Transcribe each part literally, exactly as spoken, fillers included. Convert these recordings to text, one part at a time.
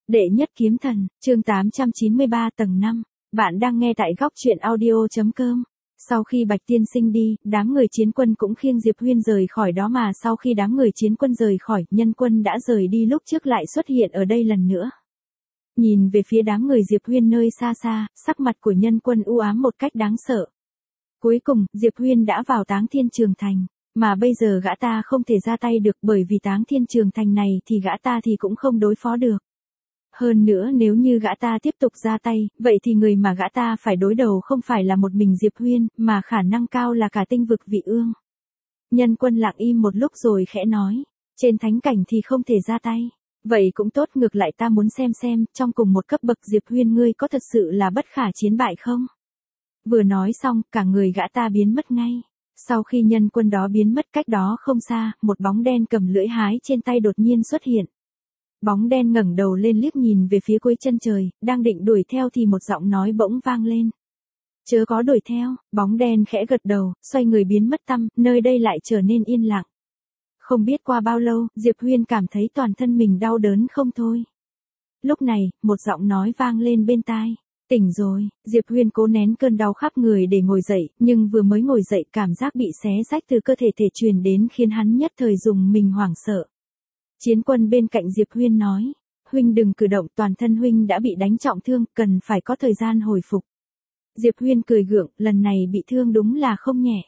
Đệ nhất kiếm thần, chương tám trăm chín mươi ba tầng năm. Bạn đang nghe tại góc truyện audio.com. Sau khi Bạch Tiên Sinh đi, đám người chiến quân cũng khiêng Diệp Huyên rời khỏi đó mà sau khi đám người chiến quân rời khỏi, nhân quân đã rời đi lúc trước lại xuất hiện ở đây lần nữa. Nhìn về phía đám người Diệp Huyên nơi xa xa, sắc mặt của nhân quân u ám một cách đáng sợ. Cuối cùng, Diệp Huyên đã vào Táng Thiên Trường Thành, mà bây giờ gã ta không thể ra tay được bởi vì Táng Thiên Trường Thành này thì gã ta thì cũng không đối phó được. Hơn nữa nếu như gã ta tiếp tục ra tay, vậy thì người mà gã ta phải đối đầu không phải là một mình Diệp Huyên, mà khả năng cao là cả tinh vực Vị Ương. Nhân quân lặng im một lúc rồi khẽ nói, trên thánh cảnh thì không thể ra tay. Vậy cũng tốt, ngược lại ta muốn xem xem, trong cùng một cấp bậc Diệp Huyên ngươi có thật sự là bất khả chiến bại không? Vừa nói xong, cả người gã ta biến mất ngay. Sau khi nhân quân đó biến mất, cách đó không xa, một bóng đen cầm lưỡi hái trên tay đột nhiên xuất hiện. Bóng đen ngẩng đầu lên liếc nhìn về phía cuối chân trời, đang định đuổi theo thì một giọng nói bỗng vang lên. Chớ có đuổi theo. Bóng đen khẽ gật đầu, xoay người biến mất tăm, nơi đây lại trở nên yên lặng. Không biết qua bao lâu, Diệp Huyên cảm thấy toàn thân mình đau đớn không thôi. Lúc này, một giọng nói vang lên bên tai. Tỉnh rồi. Diệp Huyên cố nén cơn đau khắp người để ngồi dậy, nhưng vừa mới ngồi dậy cảm giác bị xé rách từ cơ thể thể truyền đến khiến hắn nhất thời dùng mình hoảng sợ. Chiến quân bên cạnh Diệp Huyên nói, huynh đừng cử động, toàn thân huynh đã bị đánh trọng thương, cần phải có thời gian hồi phục. Diệp Huyên cười gượng, lần này bị thương đúng là không nhẹ.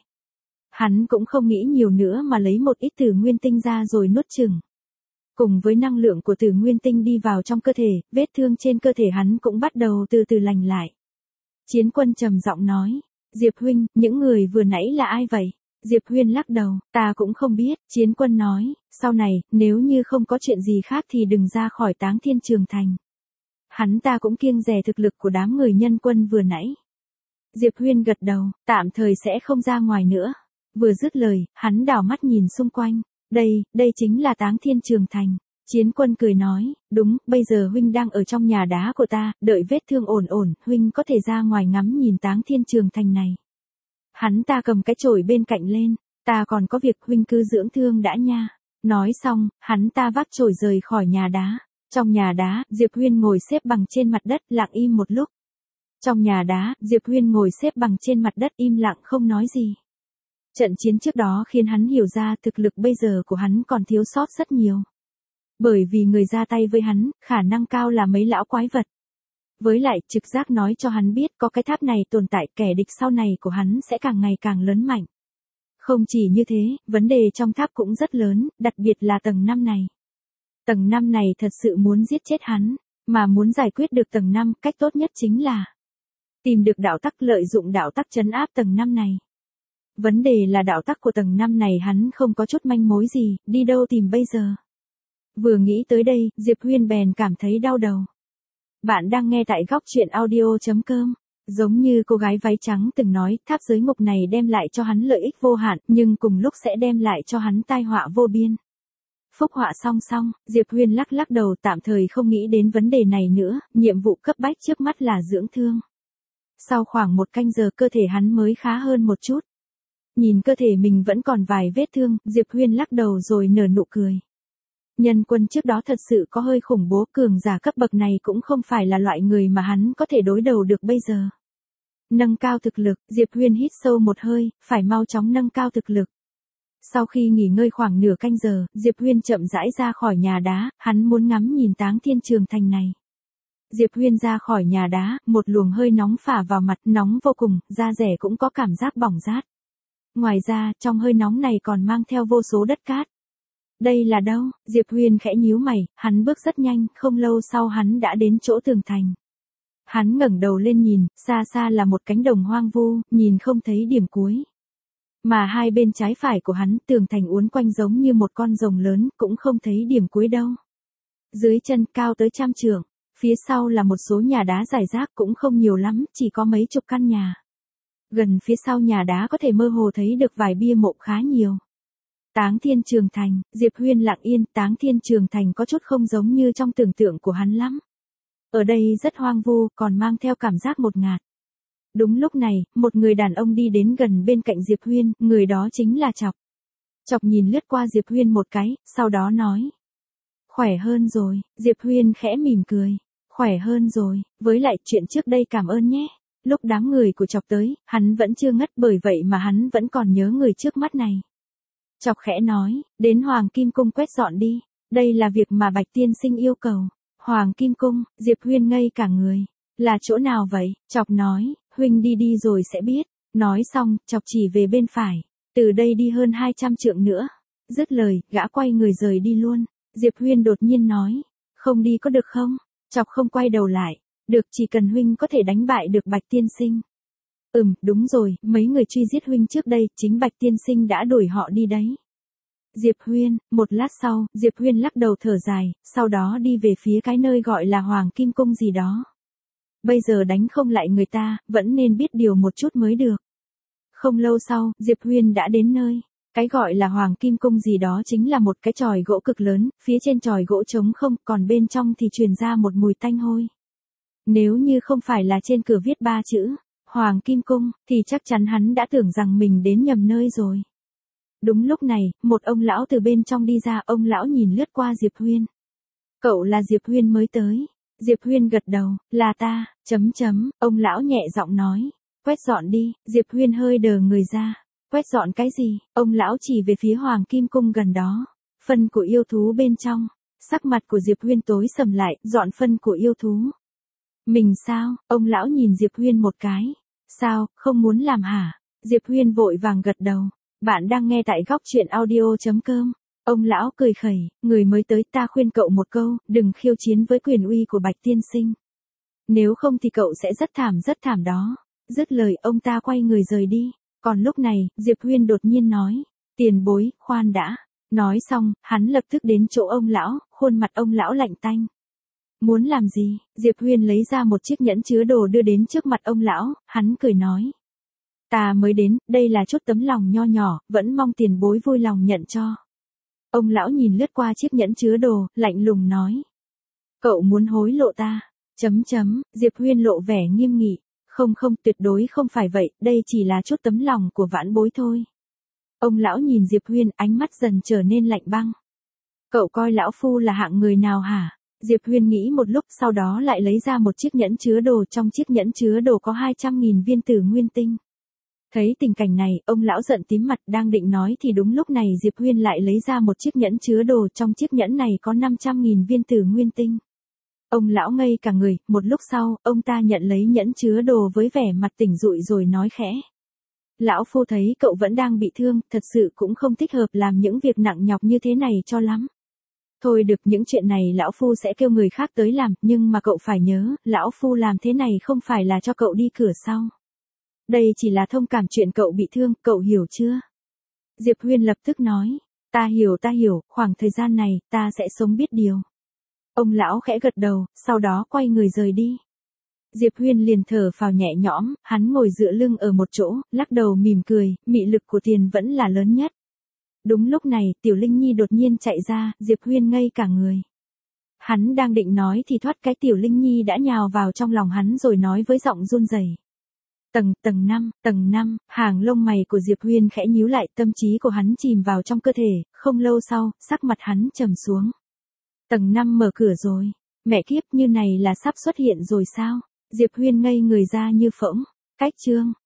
Hắn cũng không nghĩ nhiều nữa mà lấy một ít tử nguyên tinh ra rồi nuốt chửng. Cùng với năng lượng của tử nguyên tinh đi vào trong cơ thể, vết thương trên cơ thể hắn cũng bắt đầu từ từ lành lại. Chiến quân trầm giọng nói, Diệp huynh, những người vừa nãy là ai vậy? Diệp Huyên lắc đầu, ta cũng không biết. Chiến quân nói, sau này, nếu như không có chuyện gì khác thì đừng ra khỏi Táng Thiên Trường Thành. Hắn ta cũng kiêng dè thực lực của đám người nhân quân vừa nãy. Diệp Huyên gật đầu, tạm thời sẽ không ra ngoài nữa. Vừa dứt lời, hắn đảo mắt nhìn xung quanh. Đây, đây chính là Táng Thiên Trường Thành. Chiến quân cười nói, đúng, bây giờ huynh đang ở trong nhà đá của ta, đợi vết thương ổn ổn, huynh có thể ra ngoài ngắm nhìn Táng Thiên Trường Thành này. Hắn ta cầm cái chổi bên cạnh lên, ta còn có việc, huynh cứ dưỡng thương đã nha. Nói xong, hắn ta vác chổi rời khỏi nhà đá. Trong nhà đá, Diệp Huyên ngồi xếp bằng trên mặt đất, lặng im một lúc. Trong nhà đá, Diệp Huyên ngồi xếp bằng trên mặt đất im lặng không nói gì. Trận chiến trước đó khiến hắn hiểu ra thực lực bây giờ của hắn còn thiếu sót rất nhiều. Bởi vì người ra tay với hắn, khả năng cao là mấy lão quái vật. Với lại, trực giác nói cho hắn biết có cái tháp này tồn tại, kẻ địch sau này của hắn sẽ càng ngày càng lớn mạnh. Không chỉ như thế, vấn đề trong tháp cũng rất lớn, đặc biệt là tầng năm này. Tầng năm này thật sự muốn giết chết hắn, mà muốn giải quyết được tầng năm, cách tốt nhất chính là tìm được đạo tắc, lợi dụng đạo tắc trấn áp tầng năm này. Vấn đề là đạo tắc của tầng năm này hắn không có chút manh mối gì, đi đâu tìm bây giờ. Vừa nghĩ tới đây, Diệp Huyên bèn cảm thấy đau đầu. Bạn đang nghe tại góc truyện audio.com. Giống như cô gái váy trắng từng nói, tháp giới ngục này đem lại cho hắn lợi ích vô hạn, nhưng cùng lúc sẽ đem lại cho hắn tai họa vô biên. Phúc họa song song, Diệp Huyên lắc lắc đầu, tạm thời không nghĩ đến vấn đề này nữa, nhiệm vụ cấp bách trước mắt là dưỡng thương. Sau khoảng một canh giờ cơ thể hắn mới khá hơn một chút. Nhìn cơ thể mình vẫn còn vài vết thương, Diệp Huyên lắc đầu rồi nở nụ cười. Nhân quân trước đó thật sự có hơi khủng bố, cường giả cấp bậc này cũng không phải là loại người mà hắn có thể đối đầu được bây giờ. Nâng cao thực lực, Diệp Huyên hít sâu một hơi, phải mau chóng nâng cao thực lực. Sau khi nghỉ ngơi khoảng nửa canh giờ, Diệp Huyên chậm rãi ra khỏi nhà đá, hắn muốn ngắm nhìn Táng Thiên Trường Thành này. Diệp Huyên ra khỏi nhà đá, một luồng hơi nóng phả vào mặt, nóng vô cùng, da rẻ cũng có cảm giác bỏng rát. Ngoài ra, trong hơi nóng này còn mang theo vô số đất cát. Đây là đâu? Diệp Huyên khẽ nhíu mày, hắn bước rất nhanh, không lâu sau hắn đã đến chỗ tường thành. Hắn ngẩng đầu lên nhìn, xa xa là một cánh đồng hoang vu, nhìn không thấy điểm cuối. Mà hai bên trái phải của hắn, tường thành uốn quanh giống như một con rồng lớn, cũng không thấy điểm cuối đâu. Dưới chân cao tới trăm trượng, phía sau là một số nhà đá rải rác cũng không nhiều lắm, chỉ có mấy chục căn nhà. Gần phía sau nhà đá có thể mơ hồ thấy được vài bia mộ khá nhiều. Táng Thiên Trường Thành, Diệp Huyên lặng yên, Táng Thiên Trường Thành có chút không giống như trong tưởng tượng của hắn lắm. Ở đây rất hoang vu, còn mang theo cảm giác ngột ngạt. Đúng lúc này, một người đàn ông đi đến gần bên cạnh Diệp Huyên, người đó chính là Chọc. Chọc nhìn lướt qua Diệp Huyên một cái, sau đó nói. Khỏe hơn rồi, Diệp Huyên khẽ mỉm cười. Khỏe hơn rồi, với lại chuyện trước đây cảm ơn nhé. Lúc đám người của Chọc tới, hắn vẫn chưa ngất bởi vậy mà hắn vẫn còn nhớ người trước mắt này. Chọc khẽ nói, đến Hoàng Kim Cung quét dọn đi, đây là việc mà Bạch Tiên Sinh yêu cầu. Hoàng Kim Cung, Diệp Huyên ngây cả người. Là chỗ nào vậy? Chọc nói, huynh đi đi rồi sẽ biết. Nói xong, Chọc chỉ về bên phải. Từ đây đi hơn hai trăm trượng nữa. Dứt lời, gã quay người rời đi luôn. Diệp Huyên đột nhiên nói, không đi có được không? Chọc không quay đầu lại. Được, chỉ cần huynh có thể đánh bại được Bạch Tiên Sinh. Ừm, đúng rồi, mấy người truy giết huynh trước đây, chính Bạch Tiên Sinh đã đuổi họ đi đấy. Diệp Huyên, một lát sau, Diệp Huyên lắc đầu thở dài, sau đó đi về phía cái nơi gọi là Hoàng Kim Cung gì đó. Bây giờ đánh không lại người ta, vẫn nên biết điều một chút mới được. Không lâu sau, Diệp Huyên đã đến nơi. Cái gọi là Hoàng Kim Cung gì đó chính là một cái chòi gỗ cực lớn, phía trên chòi gỗ trống không, còn bên trong thì truyền ra một mùi tanh hôi. Nếu như không phải là trên cửa viết ba chữ Hoàng Kim Cung, thì chắc chắn hắn đã tưởng rằng mình đến nhầm nơi rồi. Đúng lúc này, một ông lão từ bên trong đi ra, ông lão nhìn lướt qua Diệp Huyên. Cậu là Diệp Huyên mới tới. Diệp Huyên gật đầu, là ta, chấm chấm, ông lão nhẹ giọng nói. Quét dọn đi, Diệp Huyên hơi đờ người ra. Quét dọn cái gì? Ông lão chỉ về phía Hoàng Kim Cung gần đó. Phân của yêu thú bên trong. Sắc mặt của Diệp Huyên tối sầm lại, dọn phân của yêu thú. Mình sao? Ông lão nhìn Diệp Huyên một cái. Sao, không muốn làm hả? Diệp Huyên vội vàng gật đầu. Bạn đang nghe tại góc truyện audio chấm com. Ông lão cười khẩy, người mới tới, ta khuyên cậu một câu, đừng khiêu chiến với quyền uy của Bạch Tiên Sinh. Nếu không thì cậu sẽ rất thảm rất thảm đó. Dứt lời ông ta quay người rời đi. Còn lúc này, Diệp Huyên đột nhiên nói. Tiền bối, khoan đã. Nói xong, hắn lập tức đến chỗ ông lão, khuôn mặt ông lão lạnh tanh. Muốn làm gì? Diệp Huyên lấy ra một chiếc nhẫn chứa đồ đưa đến trước mặt ông lão, hắn cười nói. Ta mới đến, đây là chút tấm lòng nho nhỏ, vẫn mong tiền bối vui lòng nhận cho. Ông lão nhìn lướt qua chiếc nhẫn chứa đồ, lạnh lùng nói. Cậu muốn hối lộ ta? Chấm chấm, Diệp Huyên lộ vẻ nghiêm nghị. Không không, tuyệt đối không phải vậy, đây chỉ là chút tấm lòng của vãn bối thôi. Ông lão nhìn Diệp Huyên, ánh mắt dần trở nên lạnh băng. Cậu coi lão phu là hạng người nào hả? Diệp Huyên nghĩ một lúc, sau đó lại lấy ra một chiếc nhẫn chứa đồ, trong chiếc nhẫn chứa đồ có hai trăm nghìn viên tử nguyên tinh. Thấy tình cảnh này, ông lão giận tím mặt, đang định nói thì đúng lúc này Diệp Huyên lại lấy ra một chiếc nhẫn chứa đồ, trong chiếc nhẫn này có năm trăm nghìn viên tử nguyên tinh. Ông lão ngây cả người, một lúc sau, ông ta nhận lấy nhẫn chứa đồ với vẻ mặt tỉnh rụi rồi nói khẽ. Lão phu thấy cậu vẫn đang bị thương, thật sự cũng không thích hợp làm những việc nặng nhọc như thế này cho lắm. Thôi được, những chuyện này lão phu sẽ kêu người khác tới làm, nhưng mà cậu phải nhớ, lão phu làm thế này không phải là cho cậu đi cửa sau. Đây chỉ là thông cảm chuyện cậu bị thương, cậu hiểu chưa? Diệp Huyên lập tức nói, ta hiểu ta hiểu, khoảng thời gian này, ta sẽ sống biết điều. Ông lão khẽ gật đầu, sau đó quay người rời đi. Diệp Huyên liền thở phào nhẹ nhõm, hắn ngồi dựa lưng ở một chỗ, lắc đầu mỉm cười, mị lực của tiền vẫn là lớn nhất. Đúng lúc này, Tiểu Linh Nhi đột nhiên chạy ra, Diệp Huyên ngây cả người. Hắn đang định nói thì thoát cái Tiểu Linh Nhi đã nhào vào trong lòng hắn rồi nói với giọng run rẩy. Tầng, tầng năm, tầng năm, hàng lông mày của Diệp Huyên khẽ nhíu lại, tâm trí của hắn chìm vào trong cơ thể, không lâu sau, sắc mặt hắn trầm xuống. Tầng năm mở cửa rồi. Mẹ kiếp, như này là sắp xuất hiện rồi sao? Diệp Huyên ngây người ra như phỗng. Cách chương